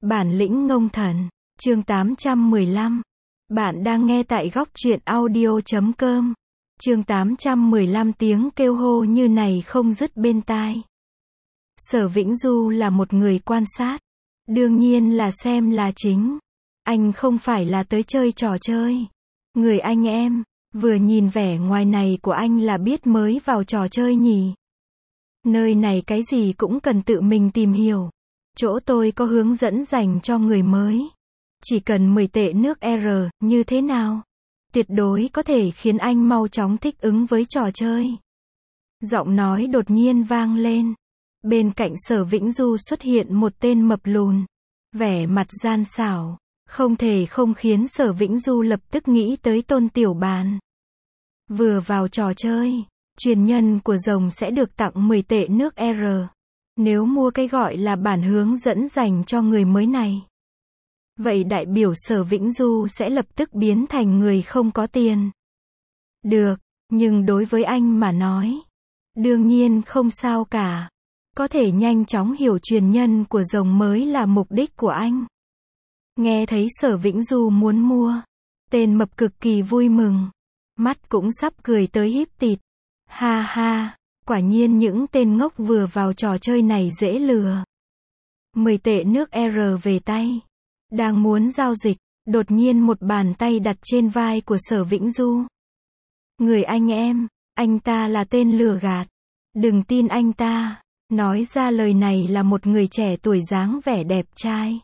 Bản lĩnh ngông thần, chương 815. Bạn đang nghe tại góc truyện audio.com. Chương 815 tiếng kêu hô như này không dứt bên tai. Sở Vĩnh Du là một người quan sát. Đương nhiên là xem là chính. Anh không phải là tới chơi trò chơi. Người anh em, vừa nhìn vẻ ngoài này của anh là biết mới vào trò chơi nhỉ. Nơi này cái gì cũng cần tự mình tìm hiểu. Chỗ tôi có hướng dẫn dành cho người mới. Chỉ cần 10 tệ nước R, như thế nào? Tuyệt đối có thể khiến anh mau chóng thích ứng với trò chơi. Giọng nói đột nhiên vang lên. Bên cạnh Sở Vĩnh Du xuất hiện một tên mập lùn. Vẻ mặt gian xảo. Không thể không khiến Sở Vĩnh Du lập tức nghĩ tới Tôn Tiểu Bàn. Vừa vào trò chơi, truyền nhân của rồng sẽ được tặng 10 tệ nước R. Nếu mua cái gọi là bản hướng dẫn dành cho người mới này. Vậy đại biểu Sở Vĩnh Du sẽ lập tức biến thành người không có tiền. Được, nhưng đối với anh mà nói, đương nhiên không sao cả. Có thể nhanh chóng hiểu truyền nhân của rồng mới là mục đích của anh. Nghe thấy Sở Vĩnh Du muốn mua, tên mập cực kỳ vui mừng. Mắt cũng sắp cười tới híp tịt. Ha ha, quả nhiên những tên ngốc vừa vào trò chơi này dễ lừa. 10 tệ nước R về tay. Đang muốn giao dịch, đột nhiên một bàn tay đặt trên vai của Sở Vĩnh Du. Người anh em, anh ta là tên lừa gạt. Đừng tin anh ta. Nói ra lời này là một người trẻ tuổi dáng vẻ đẹp trai.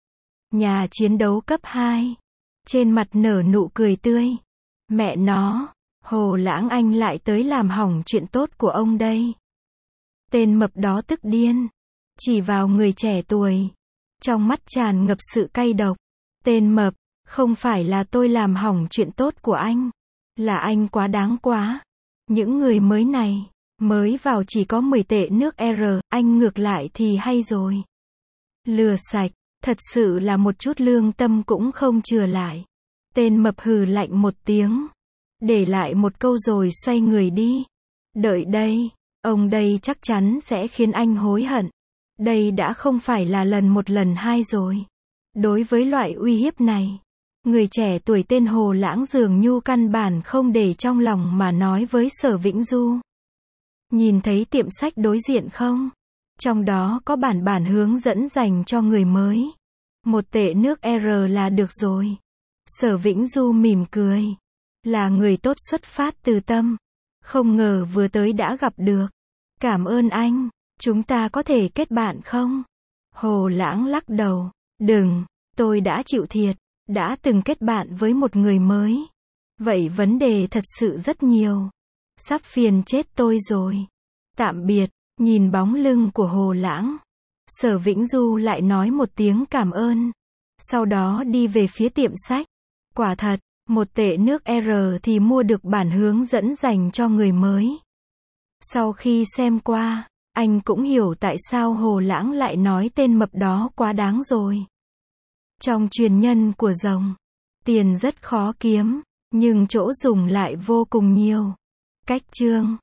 Nhà chiến đấu cấp 2. Trên mặt nở nụ cười tươi. Mẹ nó, Hồ Lãng anh lại tới làm hỏng chuyện tốt của ông đây. Tên mập đó tức điên. Chỉ vào người trẻ tuổi. Trong mắt tràn ngập sự cay độc. Tên mập, không phải là tôi làm hỏng chuyện tốt của anh. Là anh quá đáng quá. Những người mới này, mới vào chỉ có 10 tệ nước R, anh ngược lại thì hay rồi. Lừa sạch, thật sự là một chút lương tâm cũng không chừa lại. Tên mập hừ lạnh một tiếng. Để lại một câu rồi xoay người đi. Đợi đây, ông đây chắc chắn sẽ khiến anh hối hận. Đây đã không phải là một lần hai rồi. Đối với loại uy hiếp này, người trẻ tuổi tên Hồ Lãng dường như căn bản không để trong lòng mà nói với Sở Vĩnh Du. Nhìn thấy tiệm sách đối diện không? Trong đó có bản hướng dẫn dành cho người mới. 1 tệ nước R là được rồi. Sở Vĩnh Du mỉm cười. Là người tốt xuất phát từ tâm. Không ngờ vừa tới đã gặp được. Cảm ơn anh. Chúng ta có thể kết bạn không? Hồ Lãng lắc đầu. Đừng, tôi đã chịu thiệt. Đã từng kết bạn với một người mới. Vậy vấn đề thật sự rất nhiều. Sắp phiền chết tôi rồi. Tạm biệt. Nhìn bóng lưng của Hồ Lãng, Sở Vĩnh Du lại nói một tiếng cảm ơn. Sau đó đi về phía tiệm sách. Quả thật, 1 tệ nước R thì mua được bản hướng dẫn dành cho người mới. Sau khi xem qua, anh cũng hiểu tại sao Hồ Lãng lại nói tên mập đó quá đáng rồi. Trong truyền nhân của rồng, tiền rất khó kiếm, nhưng chỗ dùng lại vô cùng nhiều. Cách chương